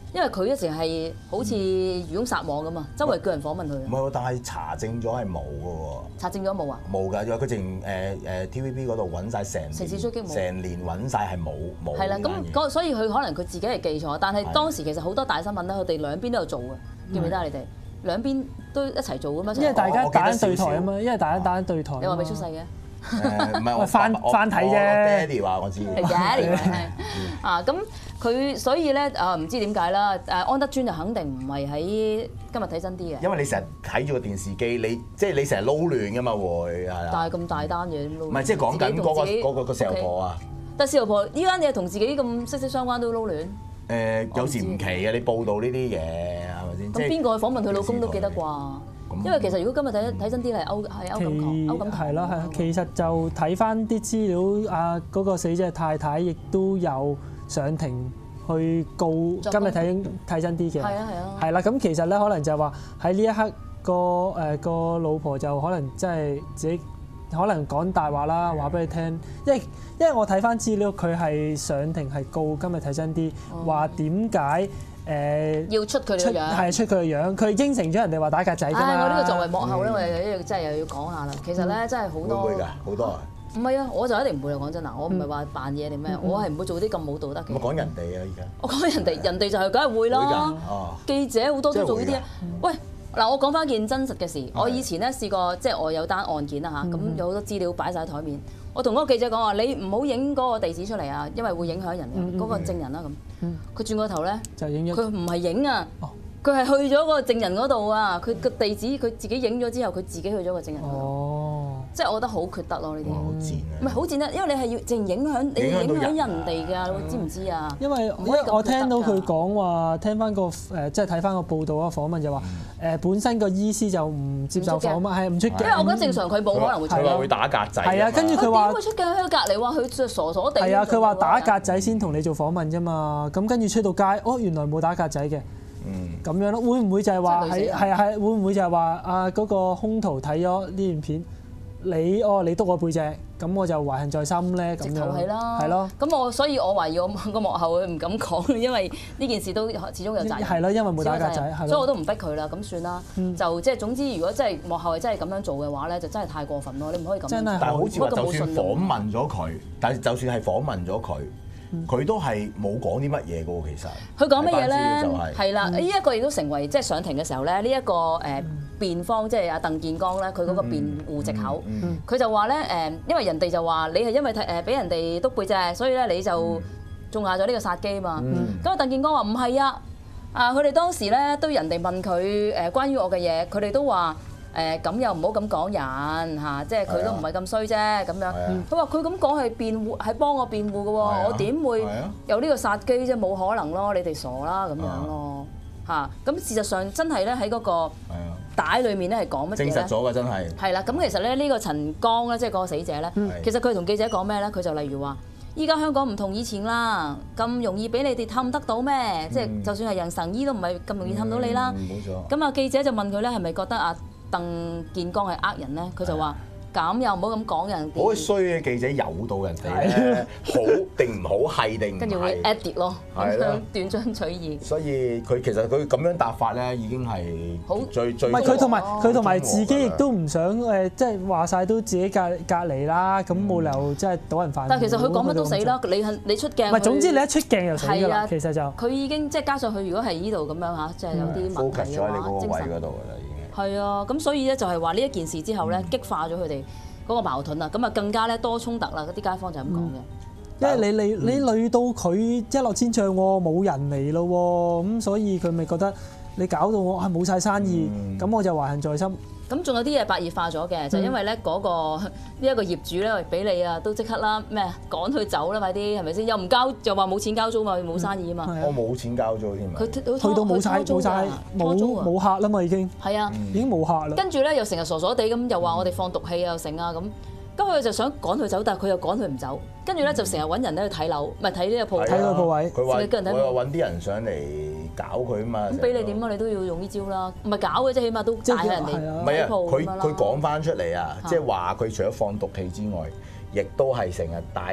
因為佢一時係好似漁翁撒網咁啊，周圍叫人訪問佢。 唔係喎，但係查證咗係冇嘅喎。 查證咗冇啊？ 冇㗎，因為佢淨TVB 嗰度揾晒成城市追擊冇， 成年揾晒係冇。 係啦，咁所以佢可能佢自己係記錯，但係當時其實好多大新聞咧，佢哋兩邊都有做嘅，記唔記得啊？你哋兩邊都一齊做㗎嘛？ 因為大家打緊對台啊嘛，因為大家打緊對台。 你話未出世嘅？ 唔係我翻睇啫。 我爹哋話我知。 係爹哋啊，咁佢所以咧唔知點解啦。安德尊就肯定唔係喺今日睇真啲嘅。 因為你成日睇住個電視機，你成日撈亂㗎嘛會係啦。 但係咁大單嘢撈。 唔係即係講緊嗰個細路婆啊。 但係細路婆依家嘢同自己咁息息相關都撈亂。 有時唔奇嘅，你報道呢啲嘢係咪先？ 咁邊個去訪問佢老公都記得啩？因為其實如果今日睇真啲係歐錦棠係咯係，其實就睇翻啲資料啊，嗰個死者太太亦都有上庭去告今日睇真啲嘅。係啊係啊。係啦，咁其實咧可能就係話喺呢一刻個老婆就可能真係自己可能講大話啦，話俾你聽，因為我睇翻資料，佢係上庭係告今日睇真啲，話點解？ 要出佢嘅樣， 係出佢嘅樣，佢應承咗人哋話打格仔㗎嘛。 我呢個作為幕後咧，我哋真係又要講下啦。其實咧，真係好多。 會㗎，好多啊。 唔係啊，我就一定唔會啊！講真嗱，我唔係話扮嘢定咩，我係唔會做啲咁冇道德嘅。 我講人哋啊，依家。我講人哋就係梗係會啦。記者好多都做呢啲啊。喂，嗱，我講翻件真實嘅事。我以前咧試過，即係我有單案件啦嚇，咁有好多資料擺晒喺台面。我同嗰個記者講話：你唔好影嗰個地址出嚟啊，因為會影響人嘅嗰個證人啦咁。佢轉個頭咧，佢唔係影啊，佢係去咗個證人嗰度啊。佢個地址佢自己影咗之後，佢自己去咗個證人嗰度。即係我覺得好缺德咯呢啲。好賤啊！唔係好賤啊，因為你係要淨影響人哋㗎，你知唔知啊？因為我聽到佢講話，聽翻個即係睇翻個報道啊訪問就話本身個醫師就唔接受訪問，係唔出鏡。 因為我覺得正常佢冇可能會出鏡。 佢話會打格仔。係啊，跟住佢話點會出鏡喺隔離話佢傻傻地。 係啊，佢話打格仔先同你做訪問啫嘛。咁跟住出到街，原來冇打格仔嘅。咁樣咯，會唔會就係話係會唔會就係話嗰個兇徒睇咗呢段片？你督我背脊，咁我就懷恨在心咧，咁樣。直頭係啦。係咯。咁所以我懷疑我個幕後佢唔敢講，因為呢件事都始終有責任。 係咯，因為冇打格仔， 所以我都唔逼佢啦，咁算啦。就即係總之，如果真係幕後係真係咁樣做嘅話咧，就真係太過分咯，你唔可以咁。 真係。 但係好似話，就算訪問咗佢，但係就算係訪問咗佢。佢都係冇講啲乜嘢嘅喎，其實。佢講乜嘢咧？ 係啦，呢一個亦都成為即係上庭嘅時候咧，呢一個辯方即係阿鄧建剛咧，佢嗰個辯護藉口，佢就話咧因為人哋就話你係因為俾人哋督背脊，所以咧你就種下咗呢個殺機嘛。咁啊鄧建剛話唔係啊，佢哋當時咧都人哋問佢關於我嘅嘢，佢哋都話。咁又唔好咁講人嚇，即係佢都唔係咁衰啫咁樣。佢話佢咁講係辯護，係幫我辯護嘅喎，我點會有呢個殺機啫？冇可能咯，你哋傻啦咁樣咯嚇。咁事實上真係咧喺嗰個帶裏面咧係講乜嘢咧？證實咗㗎，真係。係啦，咁其實咧呢個陳剛咧，即係嗰個死者咧，其實佢同記者講咩咧？佢就例如話：依家香港唔同以前啦，咁容易俾你哋氹得到咩？即係就算係人神醫都唔係咁容易氹到你啦。冇錯。咁啊記者就問佢咧，係咪覺得鄧建剛係呃人咧，佢就話：咁又唔好咁講人。 好衰嘅記者誘導人哋咧，好定唔好係定唔係？ 跟住會 edit 咯，咁樣斷章取義。所以佢其實佢咁樣答法咧，已經係好最。唔係佢同埋自己亦都唔想即係話晒都自己隔離啦，咁冇理由即係倒人飯碗。 但係其實佢講乜都死啦，你出鏡。 唔係總之你一出鏡就死㗎啦，其實就。 佢已經即係加上佢如果係呢度咁樣嚇，即係有啲問題嘅話，精神。係啊，咁所以咧就係話呢一件事之後咧，激化咗佢哋嗰個矛盾啦，咁啊更加咧多衝突啦，啲街坊就係咁講嘅。 因為你累到佢一落千丈喎，冇人嚟咯喎，咁所以佢咪覺得你搞到我係冇晒生意，咁我就懷恨在心。 咁仲有啲嘢白熱化咗嘅，就因為咧嗰個呢一個業主咧，俾你啊都即刻啦咩趕佢走啦，快啲係咪先？又唔交就話冇錢交租嘛，冇生意啊嘛。 我冇錢交租添啊！ 佢去到冇客啦嘛，已經。 係啊， 已經冇客啦。 跟住咧又成日傻傻地咁，又話我哋放毒氣啊，成啊咁。咁佢就想趕佢走，但係佢又趕佢唔走。跟住咧就成日揾人咧去睇樓，唔係睇呢個鋪。 睇個鋪位。 佢話：我又揾啲人上嚟搞佢啊嘛。咁俾你點啊？你都要用呢招啦。唔係搞嘅啫，起碼都帶下人哋。 唔係啊，佢講翻出嚟啊，即係話佢除咗放毒氣之外，亦都係成日帶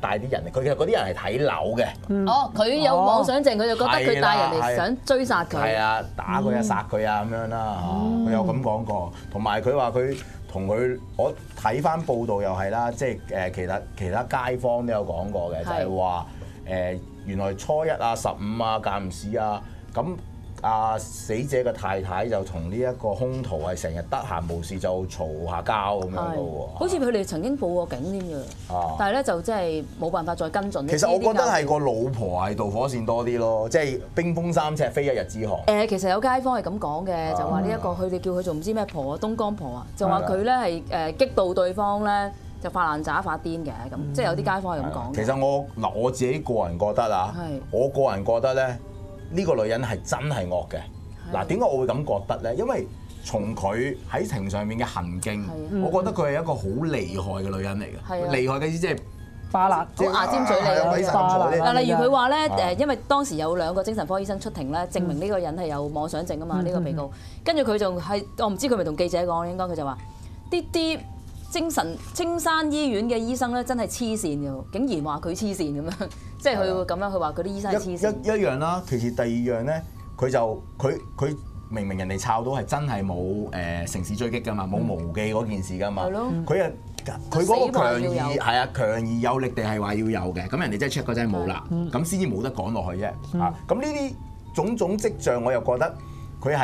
帶啲人嚟，佢其實嗰啲人係睇樓嘅。 哦，佢有妄想症，佢就覺得佢帶人嚟想追殺佢。係啊，打佢啊，殺佢啊咁樣啦嚇，佢有咁講過。同埋佢話佢同佢，我睇翻報道又係啦，即係其他街坊都有講過嘅，就係話原來初一啊、15啊、間唔時啊咁。死者嘅太太就同呢一個兇徒係成日得閒無事就嘈下交咁樣嘅喎。 好似佢哋曾經報過警添㗎，但係咧就真係冇辦法再跟進。 其實我覺得係個老婆係導火線多啲咯，即係冰封三尺非一日之寒。 其實有街坊係咁講嘅，就話呢一個佢哋叫佢做唔知咩婆啊，東江婆啊，就話佢咧係激到對方咧就發爛渣發癲嘅咁，即係有啲街坊係咁講。 其實我自己個人覺得啊，我個人覺得咧。呢個女人係真係惡嘅。嗱，點解我會咁覺得咧？因為從佢喺庭上面嘅行徑，我覺得佢係一個好厲害嘅女人嚟嘅。厲害嘅意思即係巴辣， 好牙尖嘴利嘅。嗱，例如佢話咧因為當時有2個精神科醫生出庭咧，證明呢個人係有妄想症啊嘛，呢個被告。跟住佢就係我唔知佢咪同記者講，應該佢就話啲青山醫院嘅醫生咧真係黐線嘅，竟然話佢黐線咁樣。即係佢會咁樣，佢話嗰啲醫生係黐線。一樣啦，其實第二樣咧，佢明明人哋抄到係真係冇城市追擊㗎嘛，冇無記嗰件事㗎嘛。係咯。佢嗰個強而係啊，強而有力地係話要有嘅，咁人哋真係 check 嗰陣冇啦，咁先至冇得講落去啫。嚇，咁呢啲種種跡象，我又覺得佢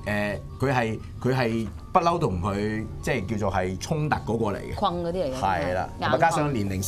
係不嬲同佢即係叫做係衝突嗰個嚟嘅，困嗰啲嚟嘅。係啦，咁加上年齡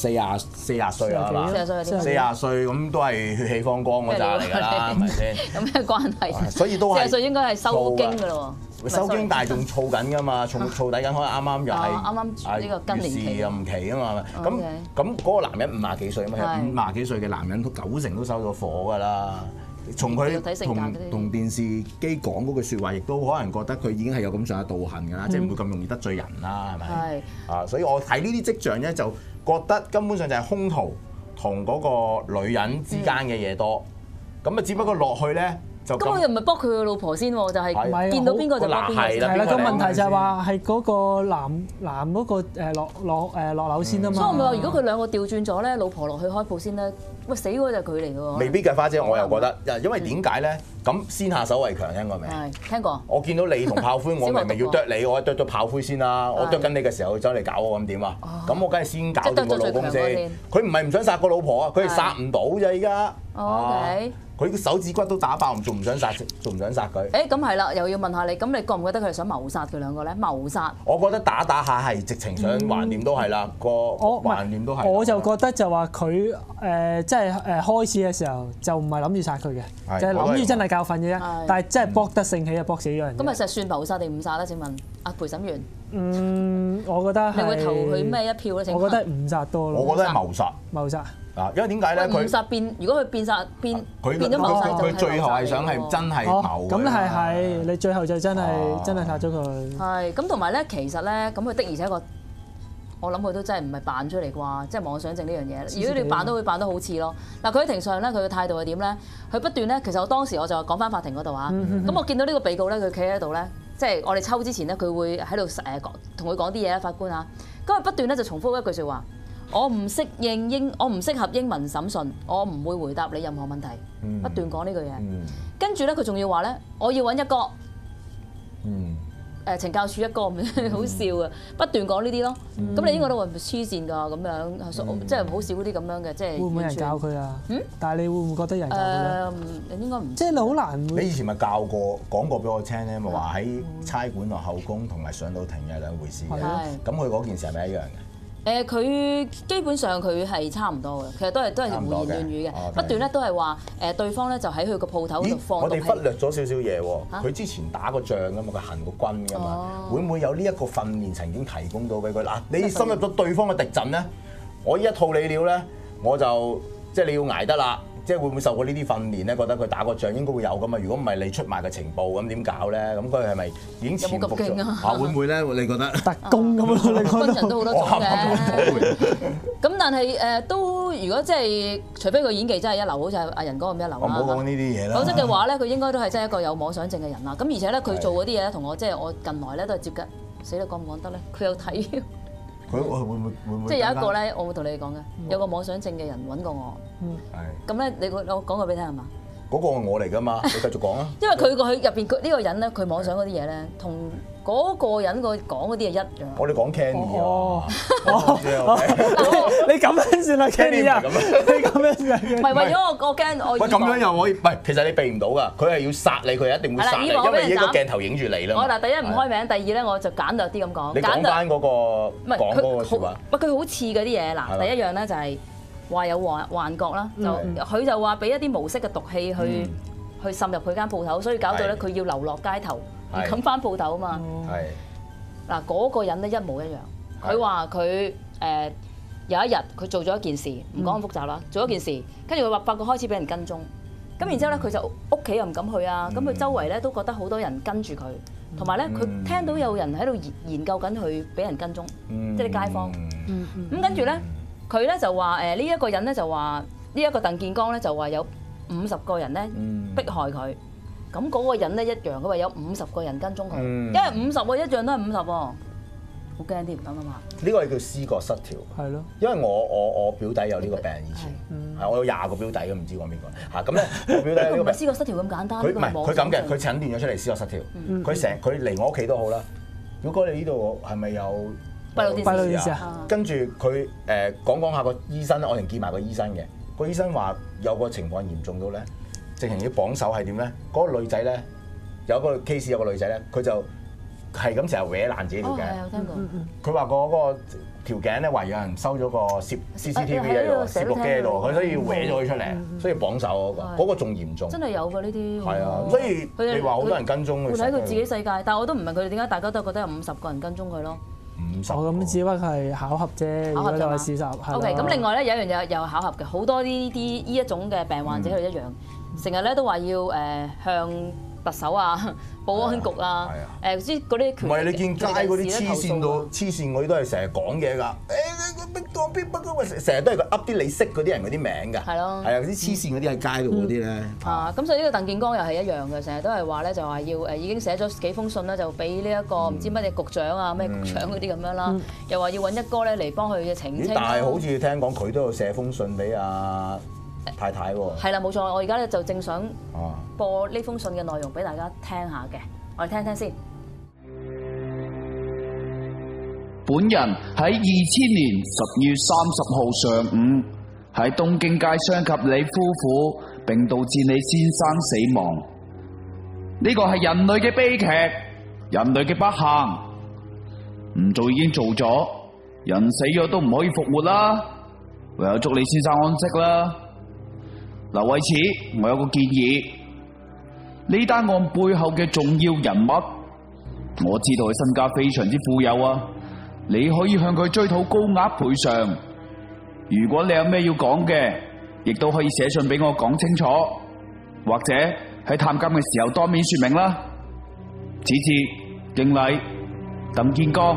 40歲啦，係嘛？40歲咁都係血氣方剛嗰扎嚟㗎啦，係咪先？有咩關係？所以都係40歲應該係收經㗎咯喎，收經但係仲燥緊㗎嘛，燥底緊，可能啱啱又係呢個更年期任期啊嘛。咁嗰個男人50幾歲啊嘛，50幾歲嘅男人都90%都收咗火㗎啦。從佢同電視機講嗰句説話，亦都可能覺得佢已經係有咁上下道行㗎啦，即係唔會咁容易得罪人啦，係咪？係所以我睇呢啲跡象咧，就覺得根本上就係兇徒同嗰個女人之間嘅嘢多，咁只不過落去咧。咁我又唔係幫佢個老婆先喎，就係見到邊個就幫邊個。係啦， 個問題就係話係嗰個男嗰個落樓先啊嘛。所以我咪話，如果佢2個調轉咗咧，老婆落去開鋪先咧，喂死嗰就係佢嚟㗎喎。未必㗎，花姐，我又覺得，因為點解咧？咁先下手為強，聽過未？係聽過。我見到你同炮灰，我明明要剁你，我剁咗炮灰先啦。我剁緊你嘅時候，佢走嚟搞我咁點啊？咁我梗係先搞掂個老公先。佢唔係唔想殺個老婆啊，佢係殺唔到啫依家。OK。佢手指骨都打爆，仲唔想殺佢？咁係啦，又要問下你，咁你覺唔覺得佢係想謀殺佢2個咧？謀殺？我覺得打下係直情想橫掂都係啦，個橫掂都係。我就覺得就話佢即係開始嘅時候就唔係諗住殺佢嘅，就係諗住真係教訓嘅啫。但係真係搏得盛起啊，搏死咗人。咁咪實算謀殺定誤殺咧？請問阿陪審員？我覺得你會投佢咩一票咧？我覺得誤殺多咯。我覺得係謀殺。謀殺。因為點解咧？佢誤殺如果佢變咗謀殺，佢最後係想係真係謀。咁係你最後就真係殺咗佢。係咁，同埋咧，其實咧，咁佢的而且確，我諗佢都真係唔係扮出嚟啩，即係妄想症呢樣嘢。如果你扮都會扮得好似咯。嗱，佢喺庭上咧，佢嘅態度係點咧？佢不斷咧，其實我當時我就講翻法庭嗰度啊。咁我見到呢個被告咧，佢企喺度咧，即係我哋抽之前咧，佢會喺度同佢講啲嘢啊，法官啊。咁佢不斷咧就重複一句説話。我唔適合英文審訊，我唔會回答你任何問題。不斷講呢句嘢，跟住咧佢仲要話咧，我要揾一個，懲教署一個，好笑啊！不斷講呢啲咯。咁你應該都話黐線㗎咁樣，即係好少啲咁樣嘅，即係會唔會人教佢啊？但係你會唔會覺得人教佢咧？應該唔即係你好難。你以前咪教過講過俾我聽咧，咪話喺差館落後宮同埋上到庭係兩回事嘅。咁佢嗰件事係咪一樣嘅？佢基本上佢係差唔多嘅，其實都係胡言亂語嘅，不斷咧都係話對方咧就喺佢個鋪頭度放。我哋忽略咗少少嘢喎，佢之前打過仗㗎嘛，佢行過軍㗎嘛，會唔會有呢一個訓練曾經提供到俾佢？嗱，你深入咗對方嘅敵陣咧，我依一套你料咧，我就即係你要捱得啦。即係會唔會受過呢啲訓練咧？覺得佢打過仗應該會有噶嘛？如果唔係你出賣嘅情報咁點搞咧？咁佢係咪已經潛伏咗？會唔會咧？你覺得特工咁咯？你軍人都好多種嘅。咁但係都如果即係除非佢演技真係一流，好似阿仁哥咁一流啦。我唔好講呢啲嘢啦。否則嘅話咧，佢應該都係真係一個有妄想症嘅人啦。咁而且咧，佢做嗰啲嘢咧，同我即係我近來咧都係接近。死啦，講唔講得咧？佢有睇。 佢會唔會即係有一個咧，我會同你哋講嘅，有個妄想症嘅人揾過我。係。咁咧，我講過俾你聽係嘛？ 嗰個係我嚟㗎嘛，你繼續講啊。 因為佢入邊佢呢個人咧，佢妄想嗰啲嘢咧，同嗰個人講嗰啲係一樣。 我哋講 Kenny 啊。 你咁樣算啦 ，Kenny 啊，你咁樣算。 唔係為咗我驚我。 喂，咁樣又可以？唔係，其實你避唔到㗎。佢係要殺你，佢一定會殺你，因為呢個鏡頭影住你啦。 我嗱，第一唔開名，第二咧我就簡略啲咁講。 你講翻嗰個講嗰個説話。 喂，佢好似嗰啲嘢嗱，第一樣咧就係話有幻覺啦，就佢就話俾一啲無色嘅毒氣去滲入佢間鋪頭，所以搞到咧佢要流落街頭，唔敢翻鋪頭啊嘛。係嗱，嗰個人咧一模一樣。佢話佢有一日佢做咗一件事，唔講咁複雜啦，做咗件事，跟住佢話發覺開始俾人跟蹤，咁然之後咧佢就屋企又唔敢去啊，咁佢周圍咧都覺得好多人跟住佢，同埋咧佢聽到有人喺度研究緊佢俾人跟蹤，即係啲街坊。咁跟住咧佢咧就話呢一個人咧就話呢一個鄧建剛咧就話有50個人咧迫害佢，咁嗰個人咧一樣，佢話有50個人跟蹤佢，因為50喎一樣都係50喎。好驚啲，唔敢啊嘛！ 呢個係叫思覺失調。係咯。因為我表弟有呢個病以前，係我有20個表弟，唔知講邊個嚇。咁咧我表弟呢個病。 思覺失調咁簡單。 佢唔係佢咁嘅，佢診斷咗出嚟思覺失調。佢嚟我屋企都好啦。如果你呢度係咪有閉路電視啊？ 跟住佢講下個醫生，我哋見埋個醫生嘅。個醫生話有個情況嚴重到咧，直情要綁手係點咧？嗰個女仔咧有個 case 有個女仔咧，佢就。係咁成日搲爛自己條頸。 有聽過。 佢話嗰個條頸咧，話有人收咗個CCTV 喺度，攝錄機喺度，佢所以要搲咗佢出嚟，所以綁手嗰個仲嚴重。 真係有㗎呢啲。係啊，所以你話好多人跟蹤佢。 佢喺佢自己世界，但係我都唔明佢哋點解大家都覺得有50個人跟蹤佢咯。 我咁只不過係巧合啫，如果你話事實。 OK，咁另外咧有一樣嘢有巧合嘅，好多呢一種嘅病患者佢一樣，成日咧都話要向特首啊、保安局啊，知嗰啲權。唔係你見街嗰啲黐線到黐線嗰啲都係成日講嘢㗎。成日都係佢噏啲你識嗰啲人嗰啲名㗎。係咯。係啊，啲黐線嗰啲喺街度嗰啲咧。咁所以呢個鄧建剛又係一樣嘅，成日都係話咧就話要已經寫咗幾封信啦，就俾呢一個唔知乜嘢局長啊、咩局長嗰啲咁樣啦，又話要揾一哥咧嚟幫佢嘅澄清。但係好似聽講佢都有寫封信俾阿太太喎。係啦，冇錯，我而家咧就正想播呢封信嘅內容俾大家聽下嘅，我哋聽聽先。 本人喺2000年10月30號上午喺東京街傷及李夫婦，並導致李先生死亡。呢個係人類嘅悲劇，人類嘅不幸。唔做已經做咗，人死咗都唔可以復活啦，唯有祝李先生安息啦。嗱，為此我有個建議，呢單案背後嘅重要人物，我知道佢身家非常之富有啊。你可以向佢追討高額賠償。如果你有咩要講嘅，亦都可以寫信俾我講清楚，或者喺探監嘅時候當面說明啦。此致敬禮，鄧建剛。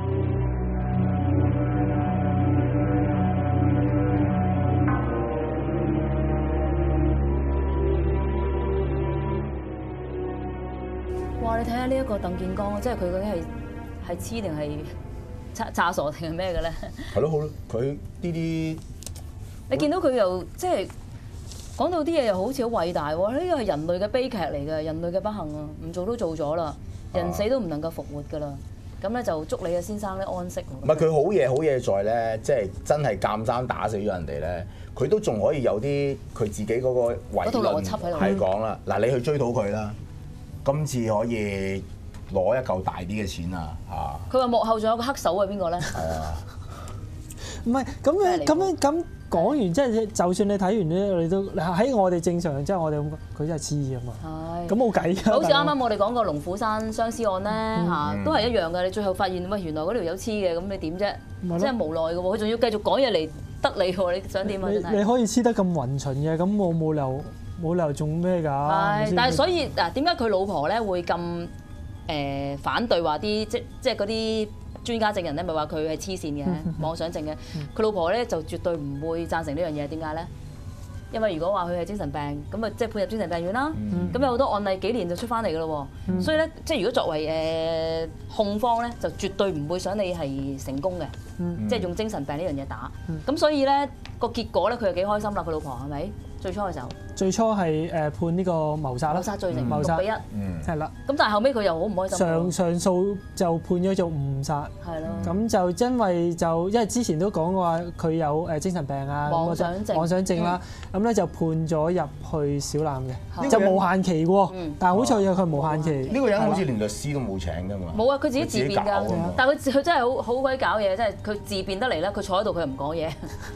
哇！你睇下呢一個鄧建剛，即係佢究竟係黐定係詐傻定係咩嘅咧？係咯，好咯，佢呢啲你見到佢又即係講到啲嘢又好似好偉大喎！呢個係人類嘅悲劇嚟嘅，人類嘅不幸啊！唔做都做咗啦，人死都唔能夠復活㗎啦。咁咧就祝你嘅先生咧安息。唔係佢好嘢在咧，即係真係鑑生打死咗人哋咧，佢都仲可以有啲佢自己嗰個遺論係講啦。嗱，你去追討佢啦，今次可以攞一嚿大啲嘅錢啊！嚇！佢話幕後仲有個黑手係邊個咧？係啊， 唔係咁講完，即係就算你睇完咧，你都喺我哋正常，即係我哋咁講，佢真係黐啊嘛。係。咁冇計㗎。好似啱啱我哋講個龍虎山相思案咧嚇，都係一樣嘅。你最後發現喂原來嗰條友黐嘅，咁你點啫？真係無奈嘅喎，佢仲要繼續講嘢嚟得你喎，你想點啊？你可以黐得咁勻循嘅，咁我冇理由做咩㗎？係，但係所以嗱，點解佢老婆咧會咁？反對話啲即係嗰啲專家證人咧，咪話佢係黐線嘅妄想症嘅。佢老婆咧就絕對唔會贊成呢樣嘢。點解咧？ 因為如果話佢係精神病，咁啊即係判入精神病院啦。咁有好多案例幾年就出翻嚟㗎咯喎。所以咧，即係如果作為控方咧，就絕對唔會想你係成功嘅，即係用精神病呢樣嘢打。咁所以咧個結果咧，佢又幾開心啦，佢老婆係咪？最初嘅時候， 最初係判呢個謀殺啦， 謀殺罪成謀殺 6-1， 係啦。 咁但係後尾佢又好唔開心。 上訴就判咗做誤殺。係咯。咁就因為之前都講過話佢有精神病啊，妄想症啦，咁咧就判咗入去小欖嘅，就無限期喎。但係好彩佢無限期。 呢個人好似連律師都冇請㗎嘛。 冇啊，佢自己自辯㗎。但係佢真係好鬼搞嘢，即係佢自辯得嚟咧，佢坐喺度佢又唔講嘢。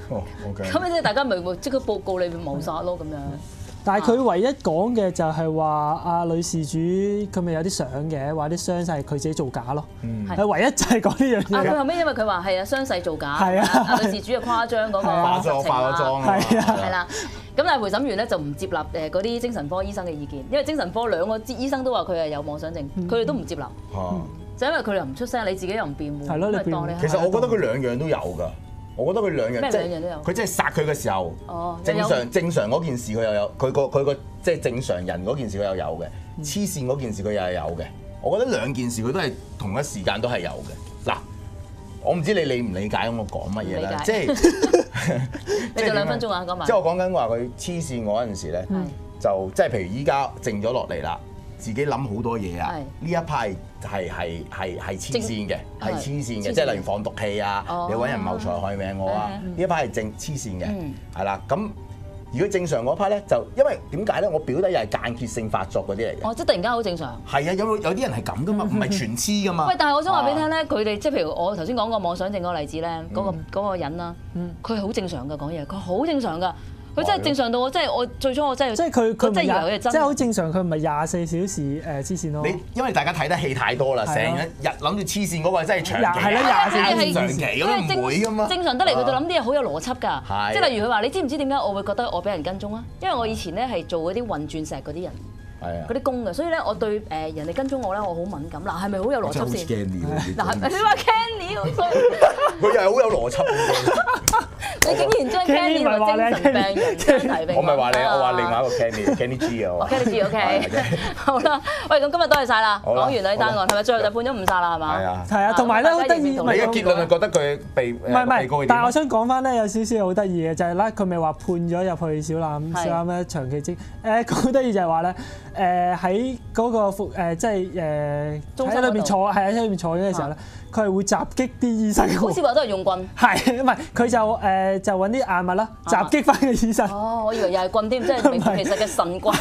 OK。 咁即係大家咪即刻報告你謀殺咯咁樣。 但係佢唯一講嘅就係話阿女事主佢咪有啲相嘅，話啲傷勢係佢自己造假咯。係唯一就係講呢樣嘢。 佢後尾因為佢話係啊傷勢造假， 係啊女事主又誇張嗰個化咗妝， 係啦。咁但係陪審員咧就唔接納嗰啲精神科醫生嘅意見，因為精神科兩個醫生都話佢係有妄想症，佢哋都唔接納。就因為佢哋又唔出聲，你自己又唔辯護。係咯，你當你。 其實我覺得佢兩樣都有㗎。我覺得佢兩樣即係佢即係殺佢嘅時候，正常嗰件事佢又有，佢個即係正常人嗰件事佢又有嘅，黐線嗰件事佢又係有嘅。我覺得兩件事佢都係同一時間都係有嘅。嗱，我唔知你理唔理解我講乜嘢啦，即係你就2分鐘啊講埋。 即係我講緊話佢黐線嗰陣時咧，就即係譬如依家靜咗落嚟啦。自己諗好多嘢啊！呢一派係黐線嘅，係黐線嘅，即係例如放毒氣啊，你揾人謀財害命我啊！呢一派係黐線嘅，係啦。咁如果正常嗰派咧，就因為點解咧？我表弟又係間歇性發作嗰啲嚟嘅。 哦，即係突然間好正常。係啊，有啲人係咁噶嘛，唔係全黐噶嘛。 喂，但係我想話俾你聽咧，佢哋即係譬如我頭先講個妄想症嗰個例子咧，嗰個人啦，佢係好正常㗎講嘢，佢好正常㗎。佢真係正常到即係我最初我真係即係佢真係以為佢係真， 即係好正常，佢唔係24小時黐線咯。 你因為大家睇得戲太多啦，成日諗住黐線嗰個真係長期， 係啦，24小時長期咁樣唔會㗎嘛。 正常得嚟，佢就諗啲嘢好有邏輯㗎。即係例如佢話：你知唔知點解我會覺得我俾人跟蹤啊？因為我以前咧係做嗰啲運鑽石嗰啲人。嗰啲工嘅，所以咧我對人哋跟蹤我咧，我好敏感。嗱，係咪好有邏輯先？嗱，你話 Kenny， 佢又係好有邏輯。 你竟然將 Kenny 同精神病人相提並論。 我唔係話你，我話另外一個 Kenny G 啊。 Kenny G OK。好啦，喂，咁今日多謝晒啦。講完呢單案，係咪最後就判咗誤殺啦？係嘛？ 係啊。 係啊，同埋咧好得意。 你嘅結論係覺得佢被唔係，但係我想講翻咧有少少好得意嘅就係咧，佢咪話判咗入去小欖咧長期精好得意就係話咧喺嗰個即係喺裏面坐喺裏面坐緊嘅時候咧，佢係會襲擊啲醫生。 好似話都係用棍。 係唔係？佢就揾啲硬物啦，襲擊翻個醫生。 哦，我以為又係棍添，即係名副其實嘅神棍。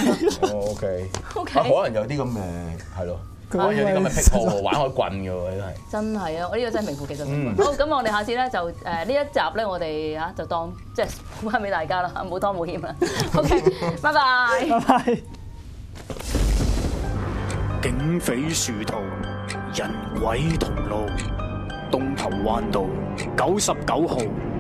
OK。可能有啲咁嘅係咯，可能有啲咁嘅癖好玩開棍嘅喎，真係。真係啊！我呢個真係名副其實神棍。好，咁我哋下次咧就呢一集咧，我哋就當即係翻俾大家啦，冇拖冇欠啦。OK，拜拜。 拜拜。 警匪殊途，人鬼同路，東頭灣道99號。